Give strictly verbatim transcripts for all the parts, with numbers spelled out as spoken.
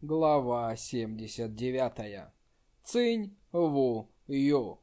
Глава семьдесят девять. Цинь Ву Ю.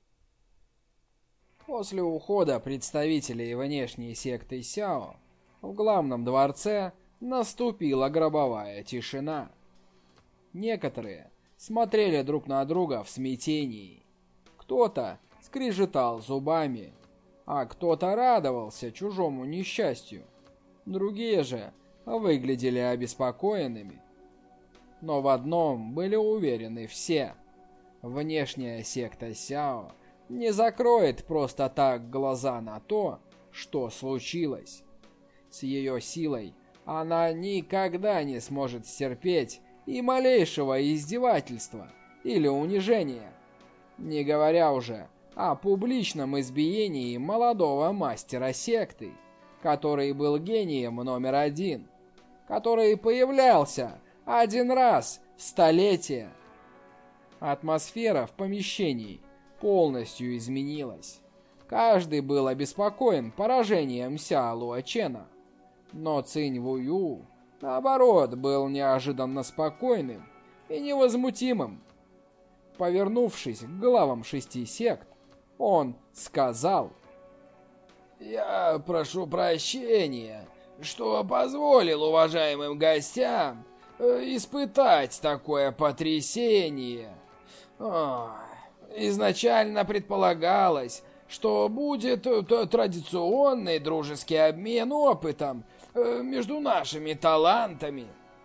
После ухода представителей внешней секты Сяо в главном дворце наступила гробовая тишина. Некоторые смотрели друг на друга в смятении. Кто-то скрежетал зубами, а кто-то радовался чужому несчастью. Другие же выглядели обеспокоенными. Но в одном были уверены все. Внешняя секта Сяо не закроет просто так глаза на то, что случилось. С ее силой она никогда не сможет стерпеть и малейшего издевательства или унижения, не говоря уже о публичном избиении молодого мастера секты, который был гением номер один, который появлялся один раз в столетие. Атмосфера в помещении полностью изменилась. Каждый был обеспокоен поражением Ся Луачена. Но Цинь Ву Ю, наоборот, был неожиданно спокойным и невозмутимым. Повернувшись к главам шести сект, он сказал: «Я прошу прощения, что позволил уважаемым гостям испытать такое потрясение. Ох, изначально предполагалось, что будет традиционный дружеский обмен опытом между нашими талантами.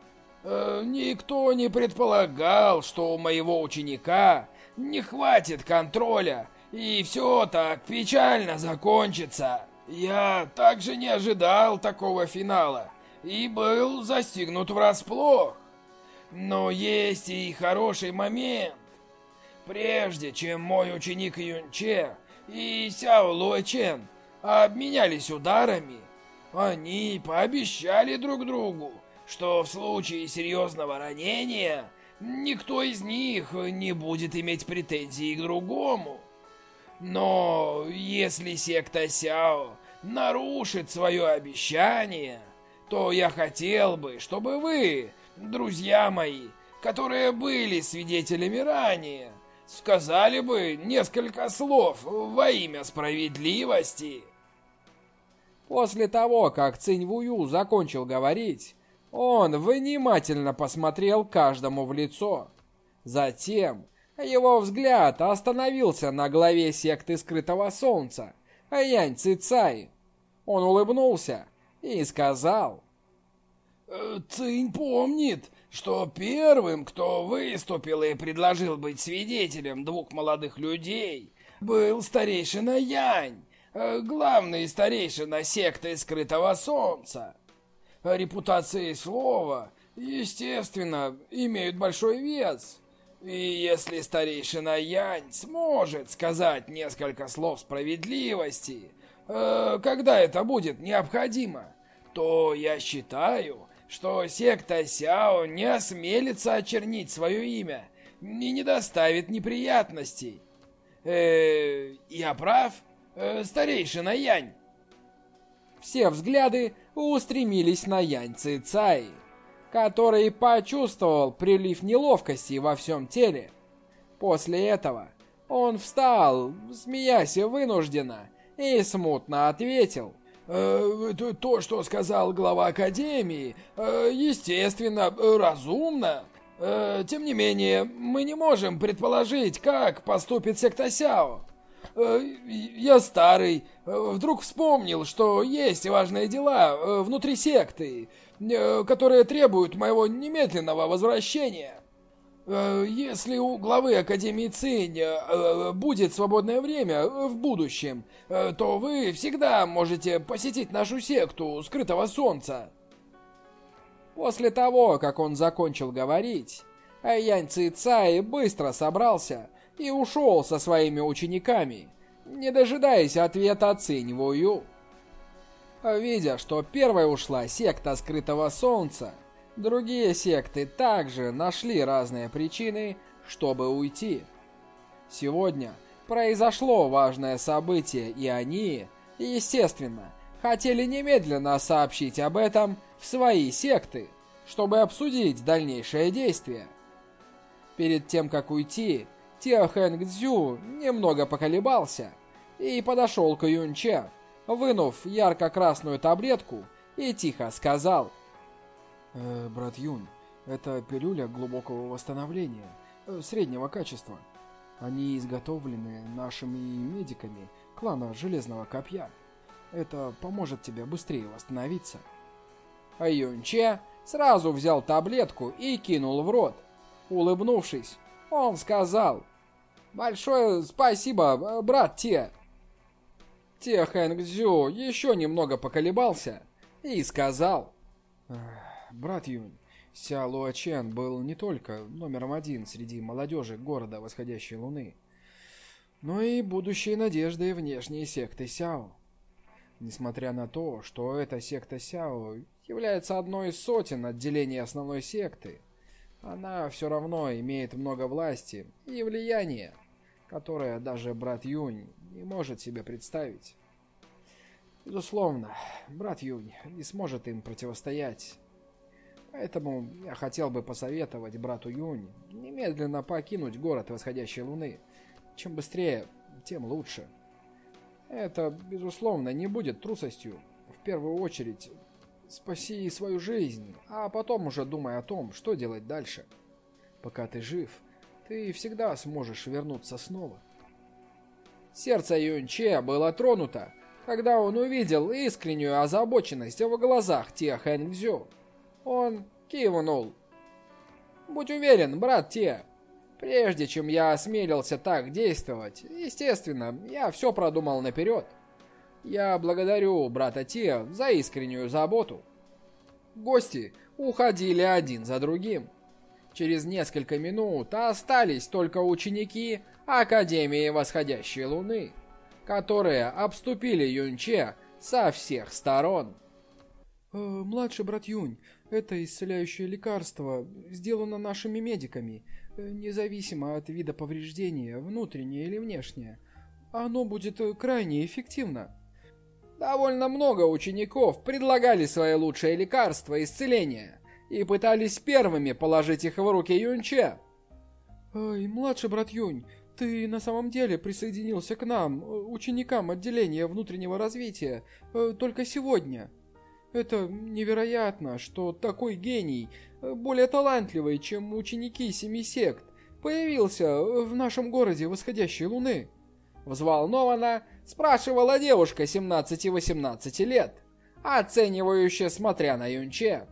Никто не предполагал, что у моего ученика не хватит контроля, и все так печально закончится. Я также не ожидал такого финала и был застигнут врасплох. Но есть и хороший момент. Прежде чем мой ученик Юнче и Сяо Луэчен обменялись ударами, они пообещали друг другу, что в случае серьезного ранения никто из них не будет иметь претензий к другому. Но если секта Сяо нарушит свое обещание, то я хотел бы, чтобы вы, друзья мои, которые были свидетелями ранее, сказали бы несколько слов во имя справедливости. После того, как Цинь Ву Ю закончил говорить, он внимательно посмотрел каждому в лицо. Затем его взгляд остановился на главе секты Скрытого Солнца, Янь Цицай. Он улыбнулся и сказал: «Цинь помнит, что первым, кто выступил и предложил быть свидетелем двух молодых людей, был старейшина Янь, главный старейшина секты Скрытого Солнца. Репутация и слово, естественно, имеют большой вес. И если старейшина Янь сможет сказать несколько слов справедливости, э, когда это будет необходимо, то я считаю, что секта Сяо не осмелится очернить свое имя и не доставит неприятностей. Э, я прав, э, старейшина Янь?» Все взгляды устремились на Янь Цицай, который почувствовал прилив неловкости во всем теле. После этого он встал, смеясь вынужденно, и смутно ответил: э, «То, что сказал глава Академии, э, естественно, разумно. Э, тем не менее, мы не можем предположить, как поступит секта Сяо. Э, я старый, вдруг вспомнил, что есть важные дела внутри секты, которые требуют моего немедленного возвращения. Если у главы Академии Цинь будет свободное время в будущем, то вы всегда можете посетить нашу секту Скрытого Солнца». После того, как он закончил говорить, Янь Цицай быстро собрался и ушел со своими учениками, не дожидаясь ответа Цинь Ву Ю. Видя, что первой ушла секта Скрытого Солнца, другие секты также нашли разные причины, чтобы уйти. Сегодня произошло важное событие, и они, естественно, хотели немедленно сообщить об этом в свои секты, чтобы обсудить дальнейшее действие. Перед тем, как уйти, Тио Хэнг Цзю немного поколебался и подошел к Юнче, вынув ярко-красную таблетку, и тихо сказал: э, «Брат Юнь, это пилюля глубокого восстановления, э, среднего качества. Они изготовлены нашими медиками клана Железного Копья. Это поможет тебе быстрее восстановиться». А Юнче сразу взял таблетку и кинул в рот. Улыбнувшись, он сказал: «Большое спасибо, брат Те». Тио Хэнг Цзю еще немного поколебался и сказал: «Брат Юнь, Ся Луа Чен был не только номером один среди молодежи города Восходящей Луны, но и будущей надеждой внешней секты Сяо. Несмотря на то, что эта секта Сяо является одной из сотен отделений основной секты, она все равно имеет много власти и влияния, которое даже брат Юнь не может себе представить. Безусловно, брат Юнь не сможет им противостоять. Поэтому я хотел бы посоветовать брату Юнь немедленно покинуть город Восходящей Луны. Чем быстрее, тем лучше. Это, безусловно, не будет трусостью. В первую очередь, спаси свою жизнь, а потом уже думай о том, что делать дальше. Пока ты жив, ты всегда сможешь вернуться снова. Сердце Юнче было тронуто, когда он увидел искреннюю озабоченность в глазах Тио Хэнг Цзю. Он кивнул. «Будь уверен, брат Те, прежде чем я осмелился так действовать, естественно, я все продумал наперед. Я благодарю брата Те за искреннюю заботу». Гости уходили один за другим. Через несколько минут остались только ученики Академии Восходящей Луны, которые обступили Юнче со всех сторон. Э, «Младший брат Юнь, это исцеляющее лекарство сделано нашими медиками, независимо от вида повреждения, внутреннее или внешнее. Оно будет крайне эффективно». Довольно много учеников предлагали свои лучшие лекарства исцеления и пытались первыми положить их в руки Юнче. «Эй, младший брат Юнь, ты на самом деле присоединился к нам, ученикам отделения внутреннего развития, только сегодня. Это невероятно, что такой гений, более талантливый, чем ученики семи сект, появился в нашем городе Восходящей Луны». Взволнованно спрашивала девушка семнадцати-восемнадцати лет, оценивающе смотря на Юнче.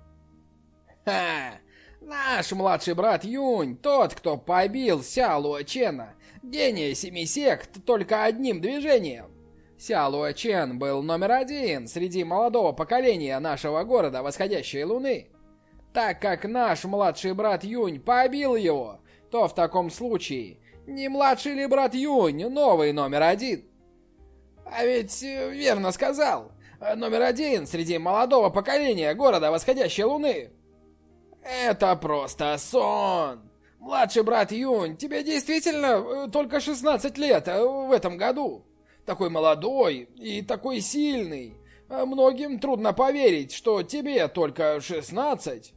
«Ха! Наш младший брат Юнь, тот, кто побил Ся Луа Чена, гения семи сект, только одним движением. Ся Луа Чен был номер один среди молодого поколения нашего города Восходящей Луны. Так как наш младший брат Юнь побил его, то в таком случае не младший ли брат Юнь новый номер один?» «А ведь верно сказал, номер один среди молодого поколения города Восходящей Луны». «Это просто сон! Младший брат Юнь, тебе действительно только шестнадцать лет в этом году. Такой молодой и такой сильный. Многим трудно поверить, что тебе только шестнадцать».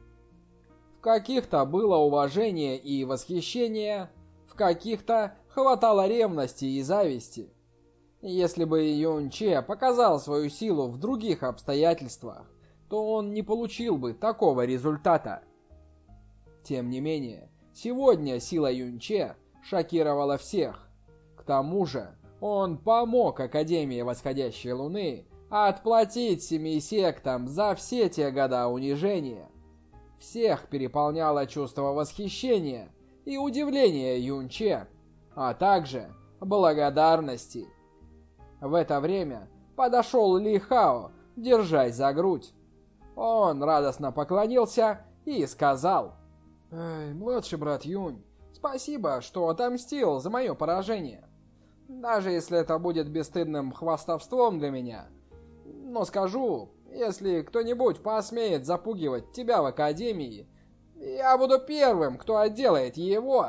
В каких-то было уважение и восхищение, в каких-то хватало ревности и зависти. Если бы Юнче показал свою силу в других обстоятельствах, то он не получил бы такого результата. Тем не менее, сегодня сила Юнче шокировала всех. К тому же, он помог Академии Восходящей Луны отплатить семи сектам за все те года унижения. Всех переполняло чувство восхищения и удивления Юнче, а также благодарности. В это время подошел Ли Хао, держась за грудь. Он радостно поклонился и сказал: «Эй, младший брат Юнь, спасибо, что отомстил за мое поражение. Даже если это будет бесстыдным хвастовством для меня. Но скажу, если кто-нибудь посмеет запугивать тебя в Академии, я буду первым, кто отделает его».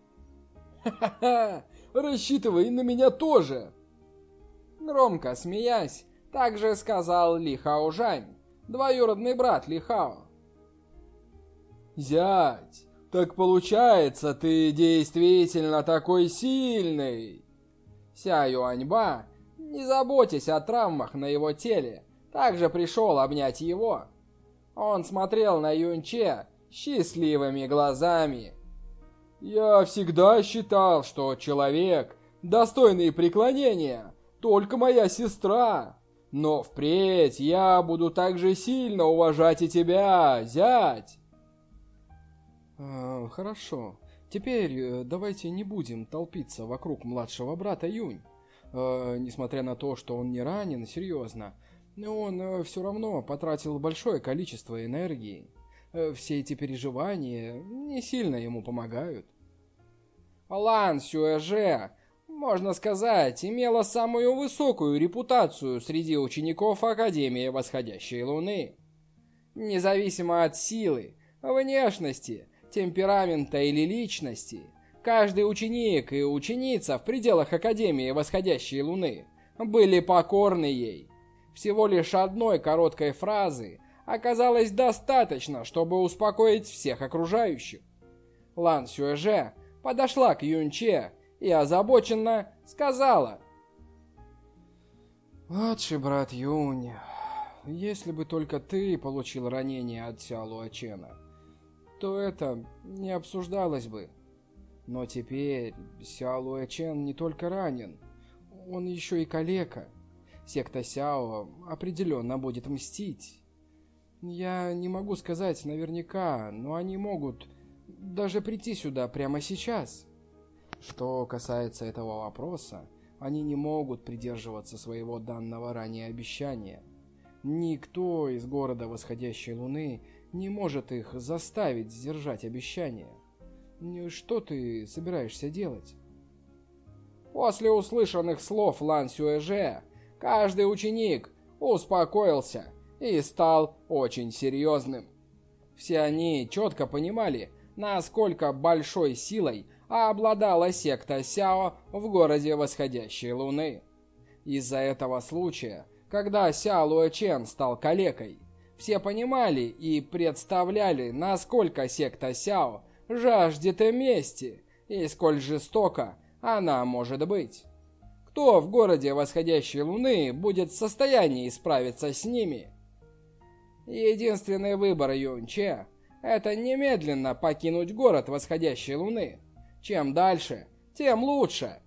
«Ха-ха-ха! Рассчитывай на меня тоже!» Громко смеясь, также сказал Ли Хао Жань, двоюродный брат Ли Хао. Зять, так получается, ты действительно такой сильный. Ся Юаньба, не заботясь о травмах на его теле, также пришел обнять его. Он смотрел на Юнче счастливыми глазами. Я всегда считал, что человек, достойный преклонения, только моя сестра. Но впредь я буду также сильно уважать и тебя, зять. А, хорошо. Теперь давайте не будем толпиться вокруг младшего брата Юнь. А, несмотря на то, что он не ранен серьезно, он все равно потратил большое количество энергии. Все эти переживания не сильно ему помогают. Лан Сюэже, можно сказать, имела самую высокую репутацию среди учеников Академии Восходящей Луны. Независимо от силы, внешности, темперамента или личности, каждый ученик и ученица в пределах Академии Восходящей Луны были покорны ей. Всего лишь одной короткой фразы оказалось достаточно, чтобы успокоить всех окружающих. Лан Сюэже подошла к Юнче и озабоченно сказала: «Младший брат Юнь, если бы только ты получил ранение от Ся Луачена, то это не обсуждалось бы. Но теперь Ся Луачен не только ранен, он еще и калека. Секта Сяо определенно будет мстить. Я не могу сказать наверняка, но они могут даже прийти сюда прямо сейчас. Что касается этого вопроса, они не могут придерживаться своего данного ранее обещания. Никто из города Восходящей Луны не может их заставить сдержать обещание. Что ты собираешься делать?» После услышанных слов Лан Сюэже, каждый ученик успокоился и стал очень серьезным. Все они четко понимали, насколько большой силой обладала секта Сяо в городе Восходящей Луны. Из-за этого случая, когда Ся Луэчен стал калекой, все понимали и представляли, насколько секта Сяо жаждет мести и сколь жестоко она может быть. Кто в городе Восходящей Луны будет в состоянии справиться с ними? Единственный выбор Юнче — это немедленно покинуть город Восходящей Луны. Чем дальше, тем лучше.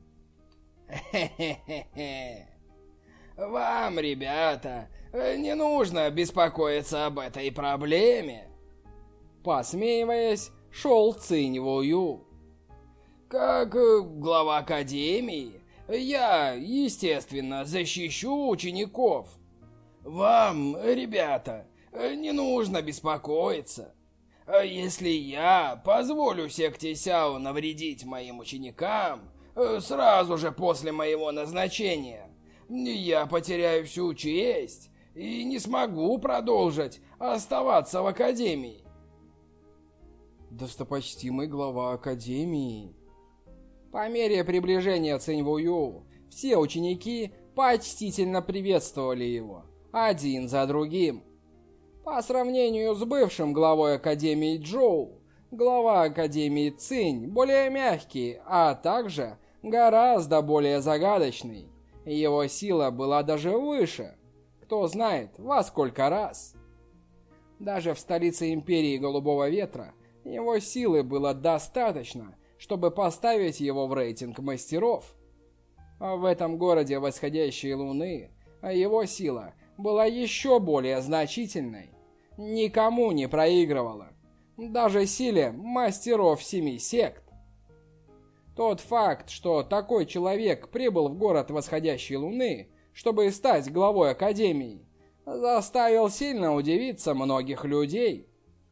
Хе-хе-хе-хе. Вам, ребята, не нужно беспокоиться об этой проблеме. Посмеиваясь, шел Цинь Вую. Как глава Академии, я, естественно, защищу учеников. Вам, ребята, не нужно беспокоиться. Если я позволю секте Сяо навредить моим ученикам сразу же после моего назначения, я потеряю всю честь и не смогу продолжить оставаться в Академии. Достопочтимый глава Академии. По мере приближения Цинь Вую, все ученики почтительно приветствовали его, один за другим. По сравнению с бывшим главой Академии Джоу, глава Академии Цинь более мягкий, а также гораздо более загадочный. Его сила была даже выше, кто знает во сколько раз. Даже в столице Империи Голубого Ветра его силы было достаточно, чтобы поставить его в рейтинг мастеров. А в этом городе Восходящей Луны его сила была еще более значительной. Никому не проигрывала. Даже силе мастеров семи сект. Тот факт, что такой человек прибыл в город Восходящей Луны, чтобы стать главой Академии, заставил сильно удивиться многих людей.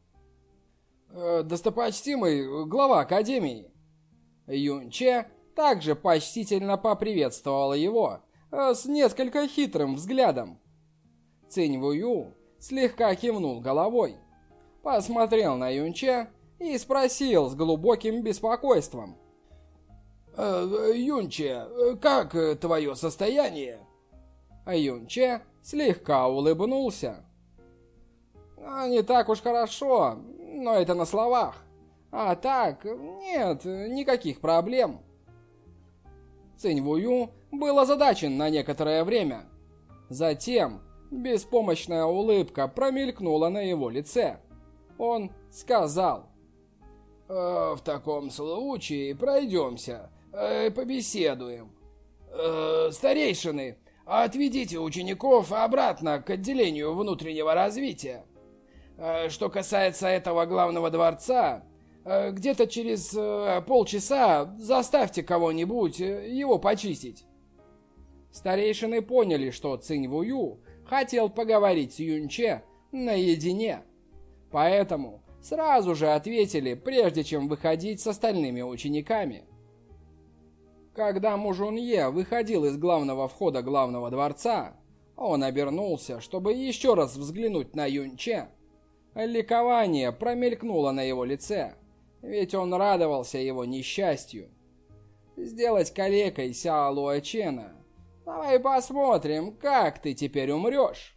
«Достопочтимый глава Академии!» Юнче также почтительно поприветствовала его с несколько хитрым взглядом. Цинь Вую слегка кивнул головой, посмотрел на Юнче и спросил с глубоким беспокойством: э, «Юнче, как твое состояние?» Юнче слегка улыбнулся. «Не так уж хорошо, но это на словах. А так, нет, никаких проблем. Цинь Вую был озадачен на некоторое время. Затем беспомощная улыбка промелькнула на его лице. Он сказал: «Э, «В таком случае пройдемся, э, побеседуем. Э, старейшины, отведите учеников обратно к отделению внутреннего развития. Э, что касается этого главного дворца, э, где-то через э, полчаса заставьте кого-нибудь э, его почистить». Старейшины поняли, что Цинь Вую хотел поговорить с Юньче наедине. Поэтому сразу же ответили, прежде чем выходить с остальными учениками. Когда Мужунье выходил из главного входа главного дворца, он обернулся, чтобы еще раз взглянуть на Юньче. Ликование промелькнуло на его лице, ведь он радовался его несчастью. Сделать калекой Сяо Луачена. Давай посмотрим, как ты теперь умрешь.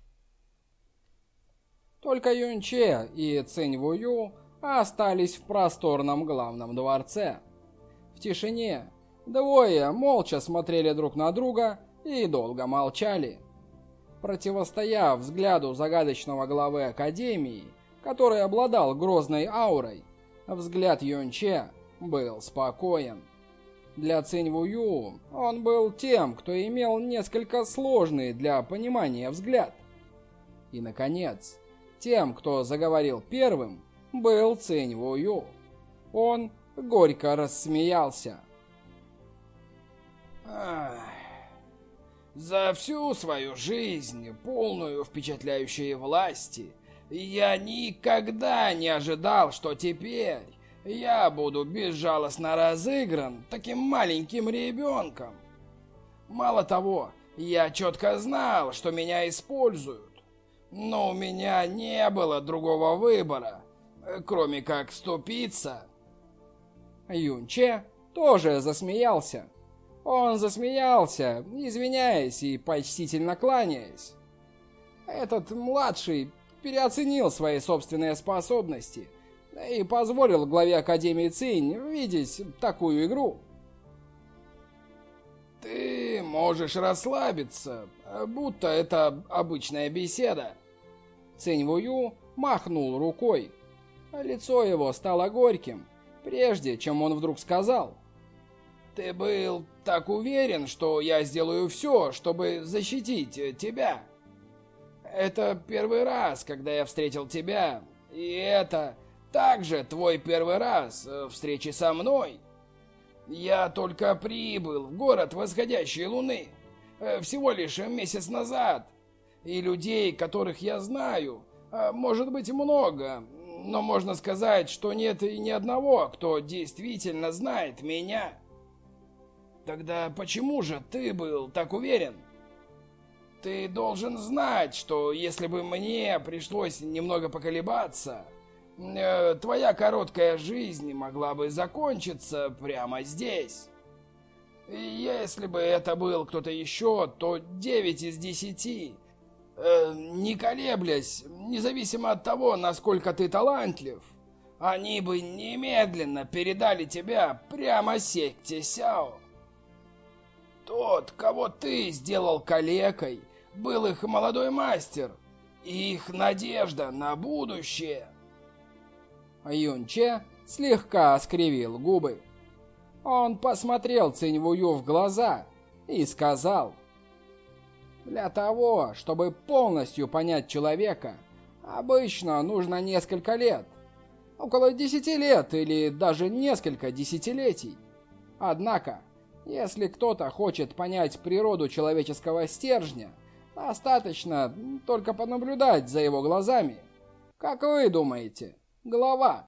Только Юньче и Цинь Вую остались в просторном главном дворце. В тишине двое молча смотрели друг на друга и долго молчали. Противостояв взгляду загадочного главы Академии, который обладал грозной аурой, взгляд Юньче был спокоен. Для Цинь Вую он был тем, кто имел несколько сложный для понимания взгляд. И, наконец, тем, кто заговорил первым, был Цинь Вую. Он горько рассмеялся. Ах, за всю свою жизнь, полную впечатляющей власти, я никогда не ожидал, что теперь я буду безжалостно разыгран таким маленьким ребенком. Мало того, я четко знал, что меня используют. Но у меня не было другого выбора, кроме как вступиться. Юньче тоже засмеялся. Он засмеялся, извиняясь и почтительно кланяясь. Этот младший переоценил свои собственные способности и позволил главе Академии Цинь видеть такую игру. Ты можешь расслабиться, будто это обычная беседа. Цинь Вую махнул рукой. Лицо его стало горьким, прежде чем он вдруг сказал: «Ты был так уверен, что я сделаю все, чтобы защитить тебя. Это первый раз, когда я встретил тебя, и это также твой первый раз встречи со мной. Я только прибыл в город восходящей луны всего лишь месяц назад, и людей, которых я знаю, может быть много, но можно сказать, что нет и ни одного, кто действительно знает меня. Тогда почему же ты был так уверен? Ты должен знать, что если бы мне пришлось немного поколебаться, э, твоя короткая жизнь могла бы закончиться прямо здесь. И если бы это был кто-то еще, то девять из десяти, э, не колеблясь, независимо от того, насколько ты талантлив, они бы немедленно передали тебя прямо секте Сяо. Тот, кого ты сделал калекой, был их молодой мастер и их надежда на будущее. Юньче слегка скривил губы. Он посмотрел Цинь Вую в глаза и сказал: «Для того, чтобы полностью понять человека, обычно нужно несколько лет. Около десяти лет или даже несколько десятилетий. Однако, если кто-то хочет понять природу человеческого стержня, достаточно только понаблюдать за его глазами. Как вы думаете, глава?»